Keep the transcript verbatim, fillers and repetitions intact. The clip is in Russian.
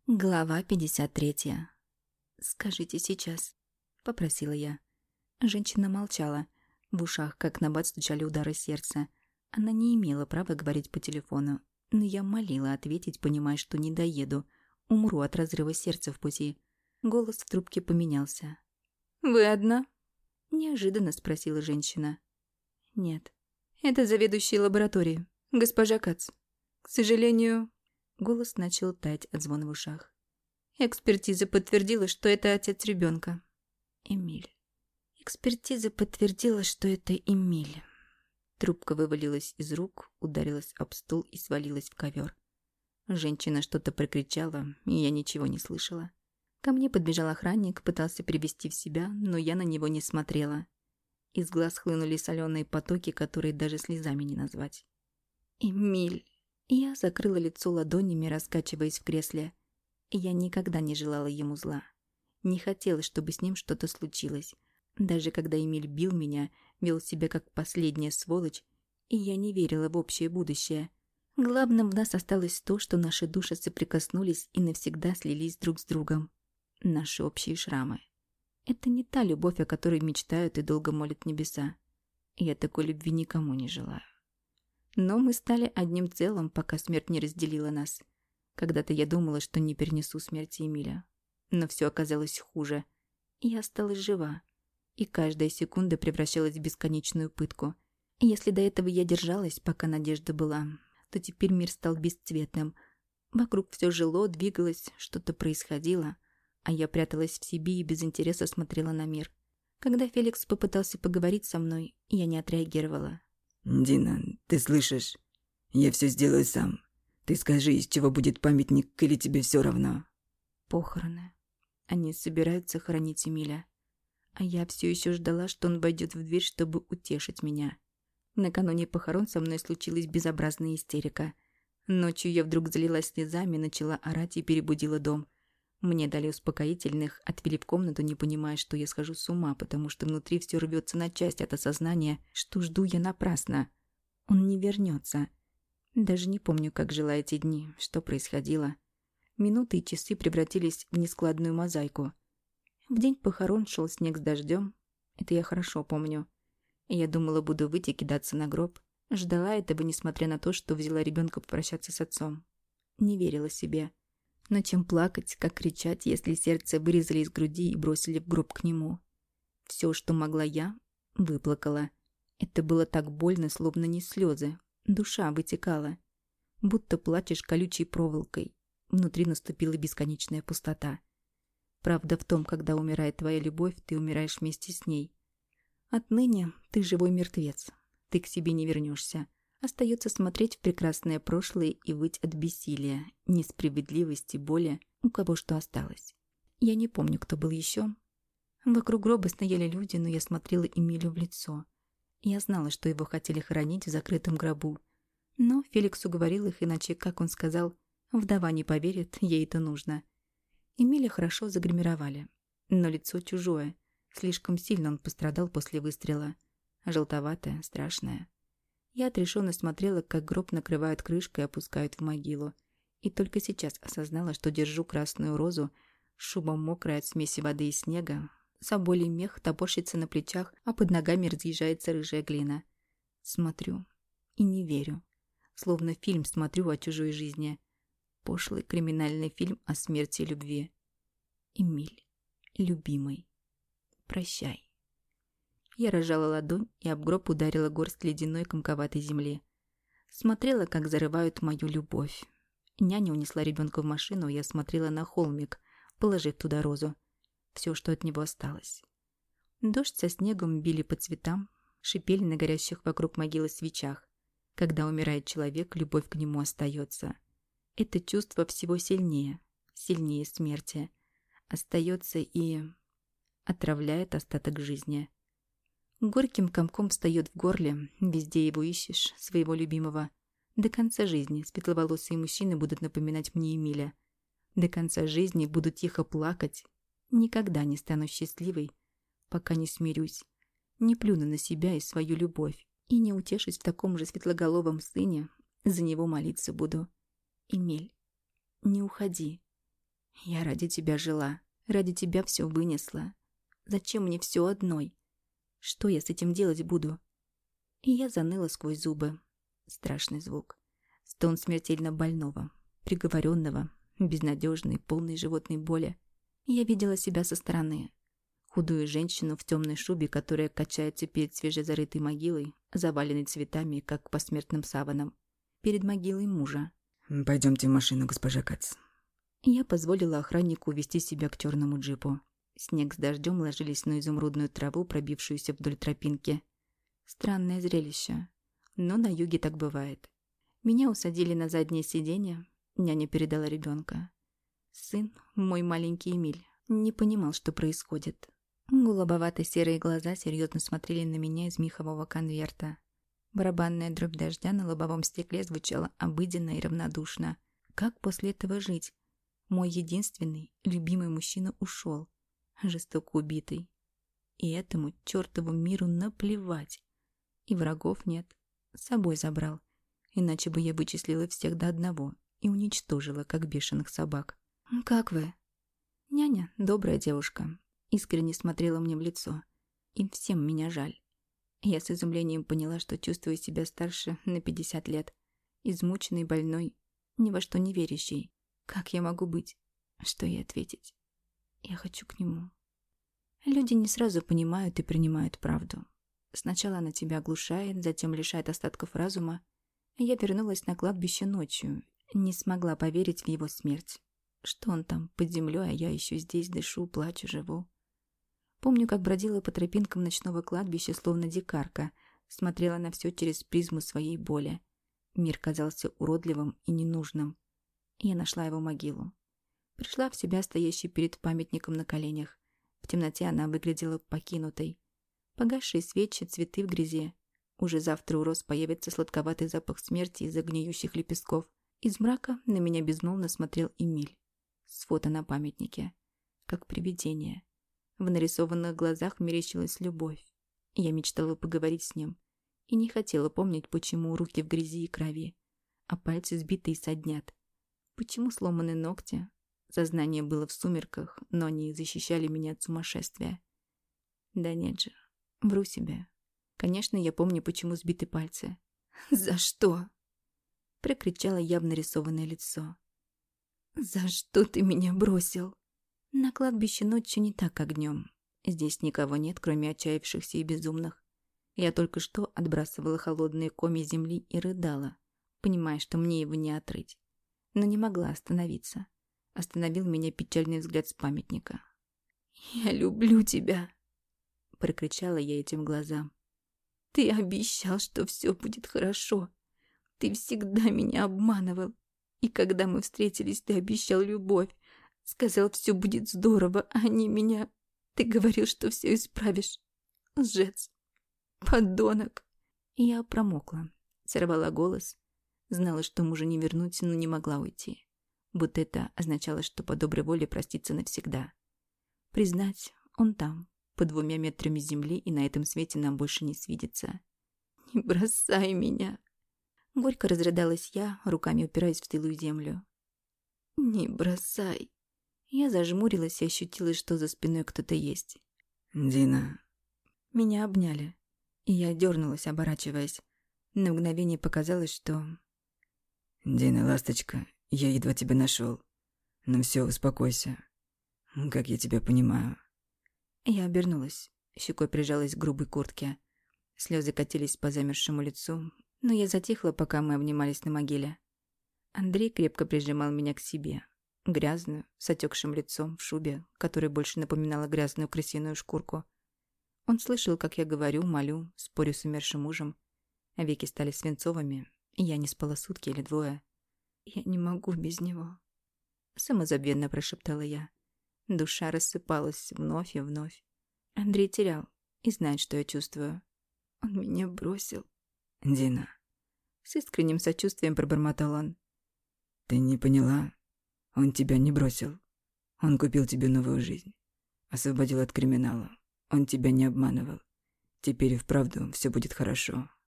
Глава пятьдесят третья. «Скажите сейчас», — попросила я. Женщина молчала. В ушах, как набат, стучали удары сердца. Она не имела права говорить по телефону, но я молила ответить, понимая, что не доеду. Умру от разрыва сердца в пути. Голос в трубке поменялся. «Вы одна?» — неожиданно спросила женщина. «Нет. Это заведующая лабораторией, госпожа Кац. К сожалению...» Голос начал таять от звона в ушах. Экспертиза подтвердила, что это отец ребенка. Эмиль. Экспертиза подтвердила, что это Эмиль. Трубка вывалилась из рук, ударилась об стул и свалилась в ковер. Женщина что-то прокричала, и я ничего не слышала. Ко мне подбежал охранник, пытался привести в себя, но я на него не смотрела. Из глаз хлынули соленые потоки, которые даже слезами не назвать. Эмиль. Я закрыла лицо ладонями, раскачиваясь в кресле. Я никогда не желала ему зла. Не хотела, чтобы с ним что-то случилось. Даже когда Эмиль бил меня, вел себя как последняя сволочь, и я не верила в общее будущее. Главным в нас осталось то, что наши души соприкоснулись и навсегда слились друг с другом. Наши общие шрамы. Это не та любовь, о которой мечтают и долго молят небеса. Я такой любви никому не желаю. Но мы стали одним целым, пока смерть не разделила нас. Когда-то я думала, что не перенесу смерти Эмиля. Но все оказалось хуже. Я осталась жива. И каждая секунда превращалась в бесконечную пытку. Если до этого я держалась, пока надежда была, то теперь мир стал бесцветным. Вокруг все жило, двигалось, что-то происходило. А я пряталась в себе и без интереса смотрела на мир. Когда Феликс попытался поговорить со мной, я не отреагировала. «Дина, ты слышишь? Я все сделаю сам. Ты скажи, из чего будет памятник, или тебе все равно?» Похороны. Они собираются хоронить Эмиля. А я все еще ждала, что он войдет в дверь, чтобы утешить меня. Накануне похорон со мной случилась безобразная истерика. Ночью я вдруг залилась слезами, начала орать и перебудила дом. Мне дали успокоительных, отвели в комнату, не понимая, что я схожу с ума, потому что внутри все рвется на части от осознания, что жду я напрасно. Он не вернется. Даже не помню, как жила эти дни, что происходило. Минуты и часы превратились в нескладную мозаику. В день похорон шел снег с дождем. Это я хорошо помню. Я думала, буду выйти кидаться на гроб. Ждала этого, несмотря на то, что взяла ребенка попрощаться с отцом. Не верила себе. Но чем плакать, как кричать, если сердце вырезали из груди и бросили в гроб к нему? Все, что могла я, выплакала. Это было так больно, словно не слезы. Душа вытекала. Будто плачешь колючей проволокой. Внутри наступила бесконечная пустота. Правда в том, когда умирает твоя любовь, ты умираешь вместе с ней. Отныне ты живой мертвец. Ты к себе не вернешься. Остается смотреть в прекрасное прошлое и выть от бессилия, несправедливости, боли, у кого что осталось. Я не помню, кто был еще. Вокруг гроба стояли люди, но я смотрела Эмилю в лицо. Я знала, что его хотели хоронить в закрытом гробу. Но Феликс уговорил их, иначе, как он сказал, вдова не поверит, ей это нужно. Эмиля хорошо загримировали, но лицо чужое. Слишком сильно он пострадал после выстрела. Желтоватое, страшное. Я отрешенно смотрела, как гроб накрывают крышкой и опускают в могилу. И только сейчас осознала, что держу красную розу, шуба мокрая от смеси воды и снега, соболий мех топорщится на плечах, а под ногами разъезжается рыжая глина. Смотрю и не верю. Словно фильм смотрю о чужой жизни. Пошлый криминальный фильм о смерти и любви. Эмиль, любимый, прощай. Я разжала ладонь и об гроб ударила горсть ледяной комковатой земли. Смотрела, как зарывают мою любовь. Няня унесла ребенка в машину, и я смотрела на холмик, положив туда розу. Все, что от него осталось. Дождь со снегом били по цветам, шипели на горящих вокруг могилы свечах. Когда умирает человек, любовь к нему остается. Это чувство всего сильнее, сильнее смерти. Остается и отравляет остаток жизни. Горьким комком встает в горле, везде его ищешь, своего любимого. До конца жизни светловолосые мужчины будут напоминать мне Эмиля. До конца жизни буду тихо плакать. Никогда не стану счастливой, пока не смирюсь, не плюну на себя и свою любовь, и не утешусь в таком же светлоголовом сыне, за него молиться буду. Эмиль, не уходи. Я ради тебя жила, ради тебя все вынесла. Зачем мне все одной? Что я с этим делать буду? И я заныла сквозь зубы. Страшный звук. Стон смертельно больного, приговоренного, безнадежный, полный животной боли. Я видела себя со стороны. Худую женщину в темной шубе, которая качается перед свежезарытой могилой, заваленной цветами, как посмертным саваном. Перед могилой мужа. «Пойдемте в машину, госпожа Кац». Я позволила охраннику увести себя к черному джипу. Снег с дождем ложились на изумрудную траву, пробившуюся вдоль тропинки. Странное зрелище. Но на юге так бывает. Меня усадили на заднее сиденье. Няня передала ребенка. Сын, мой маленький Эмиль, не понимал, что происходит. Голубовато-серые глаза серьезно смотрели на меня из мехового конверта. Барабанная дробь дождя на лобовом стекле звучала обыденно и равнодушно. Как после этого жить? Мой единственный, любимый мужчина ушел, жестоко убитый. И этому чертову миру наплевать. И врагов нет. С собой забрал. Иначе бы я вычислила всех до одного и уничтожила, как бешеных собак. «Как вы?» Няня, добрая девушка, искренне смотрела мне в лицо. Им всем меня жаль. Я с изумлением поняла, что чувствую себя старше на пятьдесят лет. Измученной, больной, ни во что не верящей. Как я могу быть? Что ей ответить? Я хочу к нему. Люди не сразу понимают и принимают правду. Сначала она тебя оглушает, затем лишает остатков разума. Я вернулась на кладбище ночью, не смогла поверить в его смерть. Что он там, под землей, а я еще здесь дышу, плачу, живу. Помню, как бродила по тропинкам ночного кладбища, словно дикарка, смотрела на все через призму своей боли. Мир казался уродливым и ненужным. Я нашла его могилу. Пришла в себя, стоящей перед памятником на коленях. В темноте она выглядела покинутой. Погасшие свечи, цветы в грязи. Уже завтра у роз появится сладковатый запах смерти из-за гниющих лепестков. Из мрака на меня безмолвно смотрел Эмиль. С фото на памятнике. Как привидение. В нарисованных глазах мерещилась любовь. Я мечтала поговорить с ним. И не хотела помнить, почему руки в грязи и крови, а пальцы сбиты и соднят. Почему сломаны ногти? Сознание было в сумерках, но они защищали меня от сумасшествия. Да нет же, вру себе. Конечно, я помню, почему сбиты пальцы. «За что?» — прокричало я в нарисованное лицо. «За что ты меня бросил?» На кладбище ночью не так, как днем. Здесь никого нет, кроме отчаявшихся и безумных. Я только что отбрасывала холодные комья земли и рыдала, понимая, что мне его не отрыть. Но не могла остановиться. Остановил меня печальный взгляд с памятника. «Я люблю тебя!» — прокричала я этим глазам. «Ты обещал, что все будет хорошо. Ты всегда меня обманывал. И когда мы встретились, ты обещал любовь. Сказал, все будет здорово, а не меня. Ты говорил, что все исправишь. Лжец. Подонок!» Я промокла, сорвала голос. Знала, что мужа не вернуть, но не могла уйти. Будто это означало, что по доброй воле проститься навсегда. Признать, он там, под двумя метрами земли, и на этом свете нам больше не свидится. «Не бросай меня!» Горько разрыдалась я, руками упираясь в стылую землю. «Не бросай!» Я зажмурилась и ощутила, что за спиной кто-то есть. «Дина!» Меня обняли, и я дернулась, оборачиваясь. На мгновение показалось, что... «Дина, ласточка, я едва тебя нашел. Но все, успокойся. Как я тебя понимаю». Я обернулась, щекой прижалась к грубой куртке. Слезы катились по замерзшему лицу, но я затихла, пока мы обнимались на могиле. Андрей крепко прижимал меня к себе, грязную, с отекшим лицом, в шубе, которая больше напоминала грязную крысиную шкурку. Он слышал, как я говорю, молю, спорю с умершим мужем. Веки стали свинцовыми, и я не спала сутки или двое. «Я не могу без него», — самозабвенно прошептала я. Душа рассыпалась вновь и вновь. Андрей терял и знает, что я чувствую. Он меня бросил. «Дина!» С искренним сочувствием пробормотал он. «Ты не поняла? Он тебя не бросил. Он купил тебе новую жизнь. Освободил от криминала. Он тебя не обманывал. Теперь и вправду все будет хорошо.